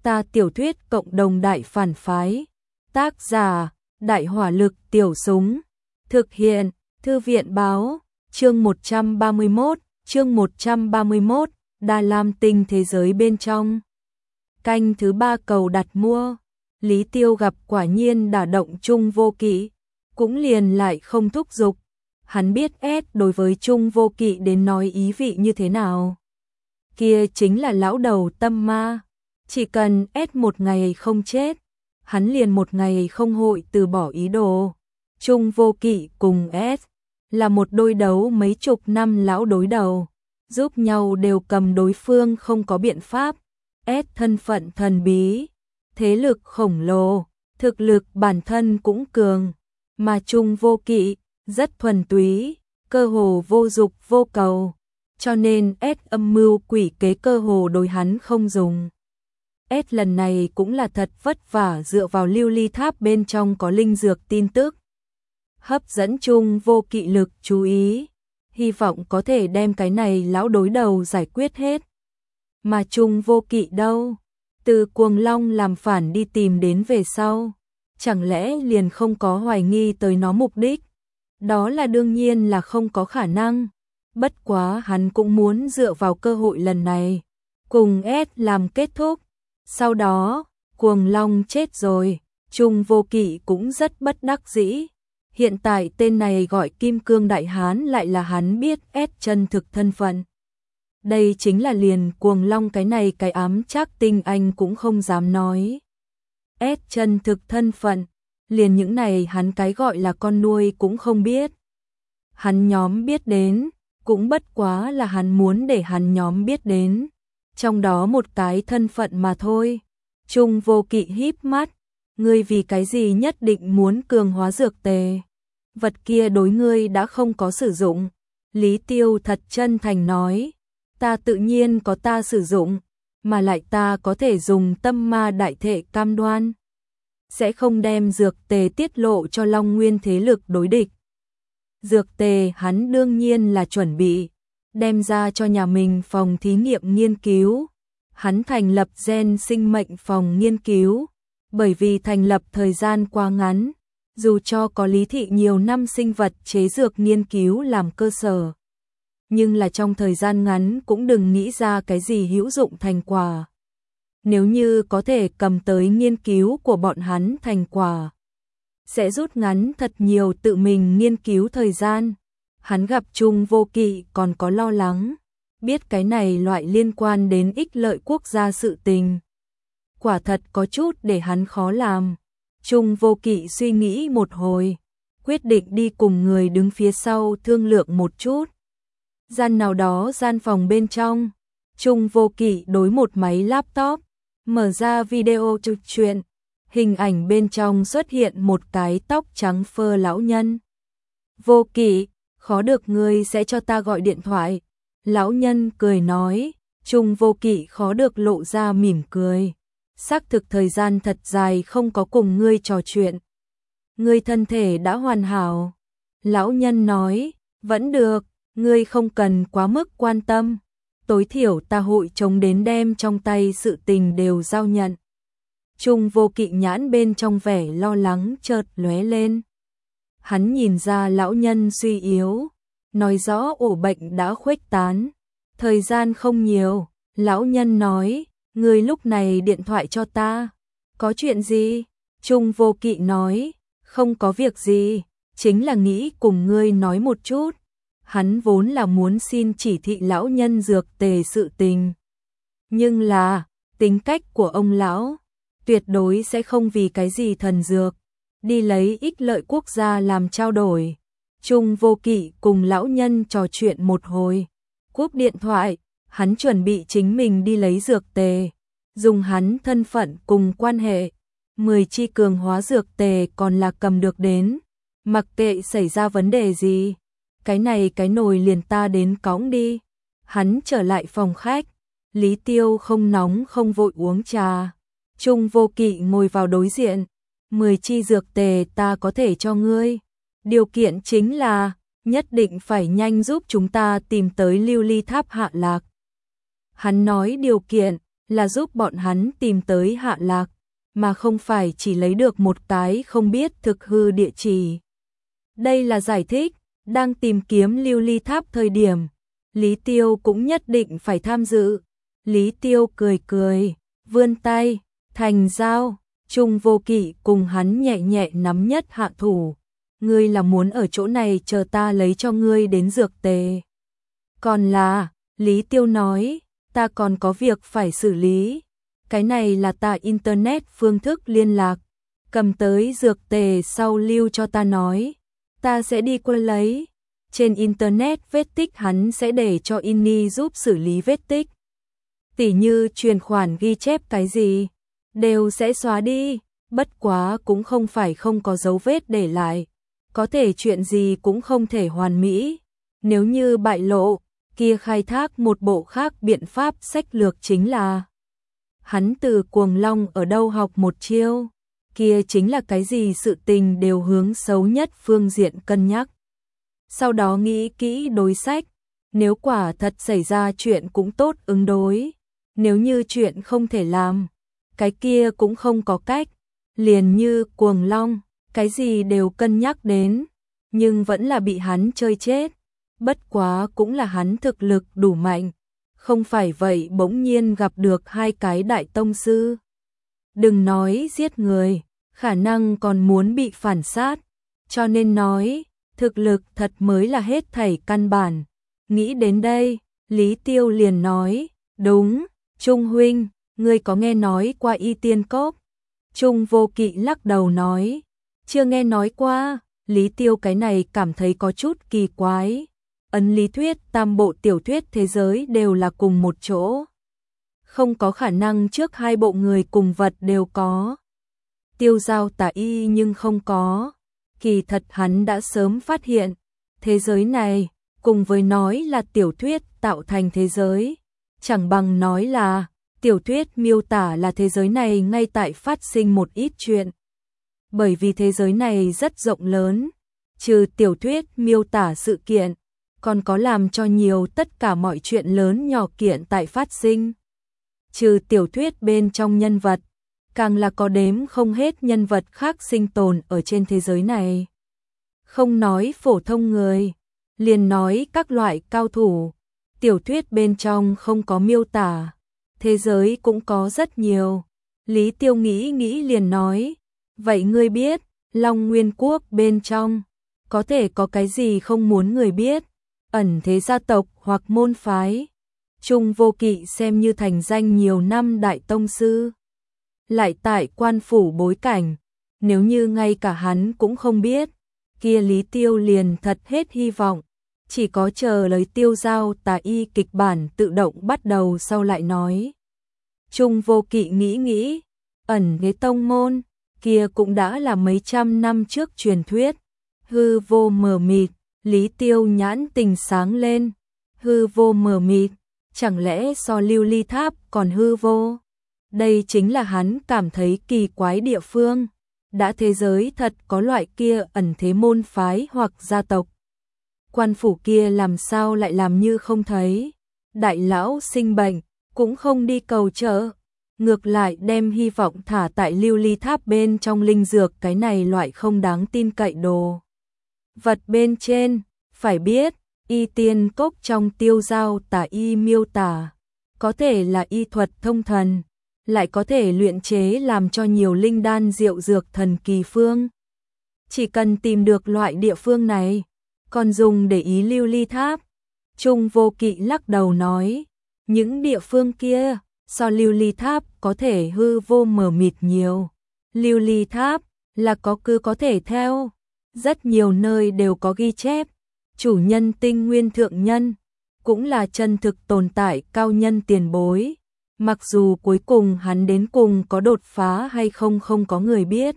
Ta tiểu thuyết cộng đồng đại phản phái. Tác giả, Đại hỏa lực tiểu súng. Thực hiện, Thư viện báo, chương 131, Đa Lam tinh thế giới bên trong. Canh thứ 3 cầu đặt mua. Lý Tiêu gặp quả nhiên đả động Trung Vô Kỵ, cũng liền lại không thúc giục. Hắn biết S đối với Trung Vô Kỵ đến nói ý vị như thế nào. Kia chính là lão đầu tâm ma. Chỉ cần S một ngày không chết, hắn liền một ngày không hội từ bỏ ý đồ. Trung Vô Kỵ cùng S là một đôi đấu mấy chục năm lão đối đầu, giúp nhau đều cầm đối phương không có biện pháp. S thân phận thần bí, thế lực khổng lồ, thực lực bản thân cũng cường, mà Trung Vô Kỵ rất thuần túy, cơ hồ vô dục vô cầu, cho nên S âm mưu quỷ kế cơ hồ đối hắn không dùng. S lần này cũng là thật vất vả dựa vào lưu ly tháp bên trong có linh dược tin tức, hấp dẫn Trung Vô Kỵ lực chú ý, hy vọng có thể đem cái này lão đối đầu giải quyết hết. Mà Trung Vô Kỵ đâu? Từ Cuồng Long làm phản đi tìm đến về sau, chẳng lẽ liền không có hoài nghi tới nó mục đích? Đó là đương nhiên là không có khả năng. Bất quá hắn cũng muốn dựa vào cơ hội lần này, cùng S làm kết thúc. Sau đó, Cuồng Long chết rồi, Trung Vô Kỵ cũng rất bất đắc dĩ. Hiện tại tên này gọi Kim Cương Đại Hán lại là hắn biết S chân thực thân phận. Đây chính là liền Cuồng Long cái này cái ám chắc tinh anh cũng không dám nói. S chân thực thân phận, liền những này hắn cái gọi là con nuôi cũng không biết. Hắn nhóm biết đến, cũng bất quá là hắn muốn để hắn nhóm biết đến. Trong đó một cái thân phận mà thôi. Trung Vô Kỵ híp mắt, ngươi vì cái gì nhất định muốn cường hóa dược tề? Vật kia đối ngươi đã không có sử dụng. Lý Tiêu thật chân thành nói, ta tự nhiên có ta sử dụng, mà lại ta có thể dùng tâm ma đại thể cam đoan, sẽ không đem dược tề tiết lộ cho Long Nguyên thế lực đối địch. Dược tề hắn đương nhiên là chuẩn bị, đem ra cho nhà mình phòng thí nghiệm nghiên cứu. Hắn thành lập gen sinh mệnh phòng nghiên cứu, bởi vì thành lập thời gian quá ngắn, dù cho có lý thị nhiều năm sinh vật chế dược nghiên cứu làm cơ sở, nhưng là trong thời gian ngắn cũng đừng nghĩ ra cái gì hữu dụng thành quả. Nếu như có thể cầm tới nghiên cứu của bọn hắn thành quả, sẽ rút ngắn thật nhiều tự mình nghiên cứu thời gian. Hắn gặp Trung Vô Kỵ còn có lo lắng, biết cái này loại liên quan đến ích lợi quốc gia sự tình, quả thật có chút để hắn khó làm. Trung Vô Kỵ suy nghĩ một hồi, quyết định đi cùng người đứng phía sau thương lượng một chút. Gian nào đó gian phòng bên trong, Trung Vô Kỵ đối một máy laptop, mở ra video trực chuyện, hình ảnh bên trong xuất hiện một cái tóc trắng phơ lão nhân. Vô Kỵ, khó được ngươi sẽ cho ta gọi điện thoại. Lão nhân cười nói. Trung Vô Kỵ khó được lộ ra mỉm cười. Xác thực thời gian thật dài không có cùng ngươi trò chuyện. Ngươi thân thể đã hoàn hảo. Lão nhân nói, vẫn được, ngươi không cần quá mức quan tâm. Tối thiểu ta hội chống đến đem trong tay sự tình đều giao nhận. Trung Vô Kỵ nhãn bên trong vẻ lo lắng chợt lóe lên. Hắn nhìn ra lão nhân suy yếu, nói rõ ổ bệnh đã khuếch tán. Thời gian không nhiều, lão nhân nói, ngươi lúc này điện thoại cho ta. Có chuyện gì? Trung Vô Kỵ nói, không có việc gì, chính là nghĩ cùng ngươi nói một chút. Hắn vốn là muốn xin chỉ thị lão nhân dược tề sự tình. Nhưng là, tính cách của ông lão, tuyệt đối sẽ không vì cái gì thần dược, đi lấy ích lợi quốc gia làm trao đổi. Trung Vô Kỵ cùng lão nhân trò chuyện một hồi, cúp điện thoại, hắn chuẩn bị chính mình đi lấy dược tề, dùng hắn thân phận cùng quan hệ, 10 chi cường hóa dược tề còn là cầm được đến, mặc kệ xảy ra vấn đề gì, cái này cái nồi liền ta đến cõng đi. Hắn trở lại phòng khách, Lý Tiêu không nóng không vội uống trà. Trung Vô Kỵ ngồi vào đối diện, 10 chi dược tề ta có thể cho ngươi. Điều kiện chính là, nhất định phải nhanh giúp chúng ta tìm tới lưu ly tháp hạ lạc. Hắn nói điều kiện là giúp bọn hắn tìm tới Hạ Lạc, mà không phải chỉ lấy được một cái không biết thực hư địa chỉ. Đây là giải thích, đang tìm kiếm lưu ly tháp thời điểm, Lý Tiêu cũng nhất định phải tham dự. Lý Tiêu cười cười, vươn tay, thành giao, Trung Vô Kỵ cùng hắn nhẹ nhẹ nắm nhất hạ thủ. Ngươi là muốn ở chỗ này chờ ta lấy cho ngươi đến dược tề. Còn là, Lý Tiêu nói, ta còn có việc phải xử lý. Cái này là ta internet phương thức liên lạc. Cầm tới dược tề sau lưu cho ta nói. Ta sẽ đi qua lấy. Trên internet vết tích hắn sẽ để cho Inni giúp xử lý vết tích. Tỉ như truyền khoản ghi chép cái gì, đều sẽ xóa đi. Bất quá cũng không phải không có dấu vết để lại. Có thể chuyện gì cũng không thể hoàn mỹ. Nếu như bại lộ, kia khai thác một bộ khác biện pháp sách lược chính là hắn từ Cuồng Long ở đâu học một chiêu, kia chính là cái gì sự tình đều hướng xấu nhất phương diện cân nhắc. Sau đó nghĩ kỹ đối sách, nếu quả thật xảy ra chuyện cũng tốt ứng đối, nếu như chuyện không thể làm, cái kia cũng không có cách, liền như Cuồng Long, cái gì đều cân nhắc đến, nhưng vẫn là bị hắn chơi chết. Bất quá cũng là hắn thực lực đủ mạnh, không phải vậy bỗng nhiên gặp được hai cái đại tông sư. Đừng nói giết người, khả năng còn muốn bị phản sát, cho nên nói, thực lực thật mới là hết thảy căn bản. Nghĩ đến đây, Lý Tiêu liền nói, đúng, Trung huynh, ngươi có nghe nói qua Y Tiên Cốc? Trung Vô Kỵ lắc đầu nói, chưa nghe nói qua. Lý Tiêu cái này cảm thấy có chút kỳ quái. Ấn lý thuyết tam bộ tiểu thuyết thế giới đều là cùng một chỗ. Không có khả năng trước hai bộ người cùng vật đều có. Tiêu Giao Tả Y nhưng không có. Kỳ thật hắn đã sớm phát hiện, thế giới này, cùng với nói là tiểu thuyết tạo thành thế giới, chẳng bằng nói là tiểu thuyết miêu tả là thế giới này ngay tại phát sinh một ít chuyện. Bởi vì thế giới này rất rộng lớn, trừ tiểu thuyết miêu tả sự kiện, còn có làm cho nhiều tất cả mọi chuyện lớn nhỏ kiện tại phát sinh. Trừ tiểu thuyết bên trong nhân vật, càng là có đếm không hết nhân vật khác sinh tồn ở trên thế giới này. Không nói phổ thông người, liền nói các loại cao thủ, tiểu thuyết bên trong không có miêu tả, thế giới cũng có rất nhiều. Lý Tiêu nghĩ nghĩ liền nói, vậy ngươi biết, Long Nguyên Quốc bên trong, có thể có cái gì không muốn người biết, ẩn thế gia tộc hoặc môn phái. Trung Vô Kỵ xem như thành danh nhiều năm đại tông sư, lại tại quan phủ bối cảnh, nếu như ngay cả hắn cũng không biết, kia Lý Tiêu liền thật hết hy vọng, chỉ có chờ lời Tiêu Giao Tả Y kịch bản tự động bắt đầu sau lại nói. Trung Vô Kỵ nghĩ nghĩ, ẩn thế tông môn, kia cũng đã là mấy trăm năm trước truyền thuyết, hư vô mờ mịt. Lý Tiêu nhãn tình sáng lên, hư vô mờ mịt, chẳng lẽ so lưu ly tháp còn hư vô? Đây chính là hắn cảm thấy kỳ quái địa phương, đã thế giới thật có loại kia ẩn thế môn phái hoặc gia tộc. Quan phủ kia làm sao lại làm như không thấy, đại lão sinh bệnh, cũng không đi cầu trợ, ngược lại đem hy vọng thả tại lưu ly tháp bên trong linh dược cái này loại không đáng tin cậy đồ vật bên trên. Phải biết, Y Tiên Cốc trong Tiêu Giao Tả Y miêu tả, có thể là y thuật thông thần, lại có thể luyện chế làm cho nhiều linh đan diệu dược thần kỳ phương. Chỉ cần tìm được loại địa phương này, còn dùng để ý lưu ly tháp. Trung Vô Kỵ lắc đầu nói, những địa phương kia, so lưu ly tháp có thể hư vô mờ mịt nhiều. Lưu ly tháp là có cứ có thể theo, rất nhiều nơi đều có ghi chép. Chủ nhân tinh nguyên thượng nhân, cũng là chân thực tồn tại cao nhân tiền bối. Mặc dù cuối cùng hắn đến cùng có đột phá hay không không có người biết.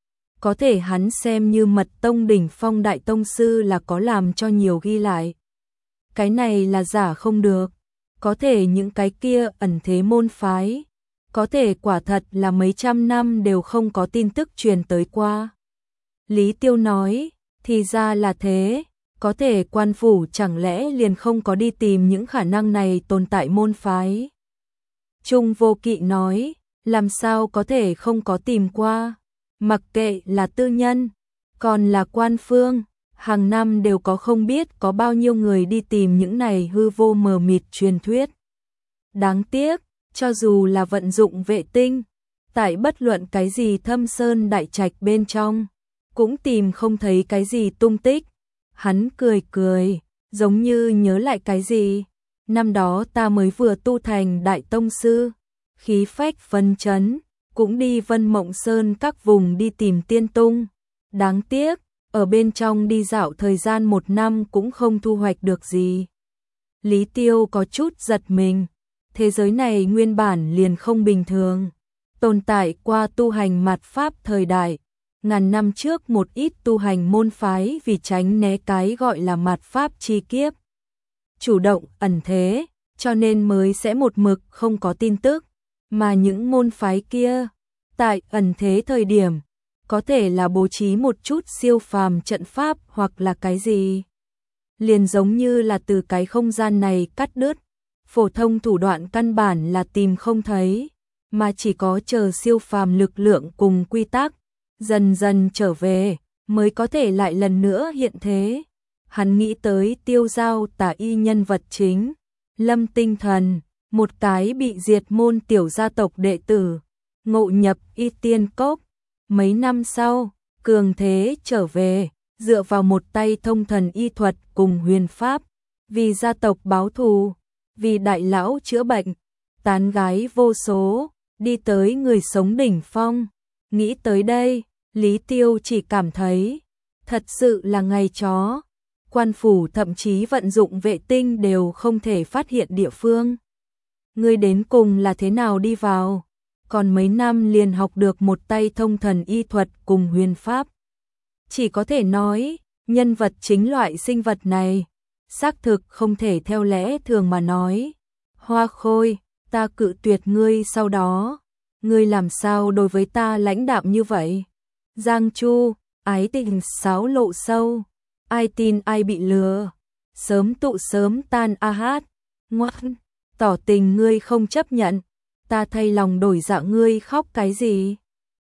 Có thể hắn xem như mật tông đỉnh phong đại tông sư là có làm cho nhiều ghi lại. Cái này là giả không được. Có thể những cái kia ẩn thế môn phái, có thể quả thật là mấy trăm năm đều không có tin tức truyền tới qua. Lý Tiêu nói, thì ra là thế. Có thể quan phủ chẳng lẽ liền không có đi tìm những khả năng này tồn tại môn phái. Trung Vô Kỵ nói, làm sao có thể không có tìm qua, mặc kệ là tư nhân, còn là quan phương, hàng năm đều có không biết có bao nhiêu người đi tìm những này hư vô mờ mịt truyền thuyết. Đáng tiếc, cho dù là vận dụng vệ tinh, tại bất luận cái gì thâm sơn đại trạch bên trong, cũng tìm không thấy cái gì tung tích. Hắn cười cười, giống như nhớ lại cái gì. Năm đó ta mới vừa tu thành đại tông sư, khí phách phấn chấn, cũng đi Vân Mộng Sơn các vùng đi tìm tiên tung. Đáng tiếc, ở bên trong đi dạo thời gian 1 năm cũng không thu hoạch được gì. Lý Tiêu có chút giật mình, thế giới này nguyên bản liền không bình thường, tồn tại qua tu hành mạt pháp thời đại. Ngàn năm trước một ít tu hành môn phái vì tránh né cái gọi là mạt pháp chi kiếp, chủ động ẩn thế, cho nên mới sẽ một mực không có tin tức, mà những môn phái kia, tại ẩn thế thời điểm, có thể là bố trí một chút siêu phàm trận pháp hoặc là cái gì. Liền giống như là từ cái không gian này cắt đứt, phổ thông thủ đoạn căn bản là tìm không thấy, mà chỉ có chờ siêu phàm lực lượng cùng quy tắc dần dần trở về, mới có thể lại lần nữa hiện thế. Hắn nghĩ tới Tiêu Giao Tả Y nhân vật chính, Lâm Tinh Thần, một cái bị diệt môn tiểu gia tộc đệ tử, ngộ nhập Y Tiên Cốc. Mấy năm sau, cường thế trở về, dựa vào một tay thông thần y thuật cùng huyền pháp, vì gia tộc báo thù, vì đại lão chữa bệnh, tán gái vô số, đi tới người sống đỉnh phong. Nghĩ tới đây, Lý Tiêu chỉ cảm thấy, thật sự là ngày chó. Quan phủ thậm chí vận dụng vệ tinh đều không thể phát hiện địa phương. Ngươi đến cùng là thế nào đi vào? Còn mấy năm liền học được một tay thông thần y thuật cùng huyền pháp. Chỉ có thể nói, nhân vật chính loại sinh vật này, xác thực không thể theo lẽ thường mà nói. Hoa Khôi, ta cự tuyệt ngươi sau đó, ngươi làm sao đối với ta lãnh đạm như vậy? Giang Chu, ái tình xáo lộ sâu, ai tin ai bị lừa, sớm tụ sớm tan a hát, ngoan, tỏ tình ngươi không chấp nhận, ta thay lòng đổi dạ ngươi khóc cái gì?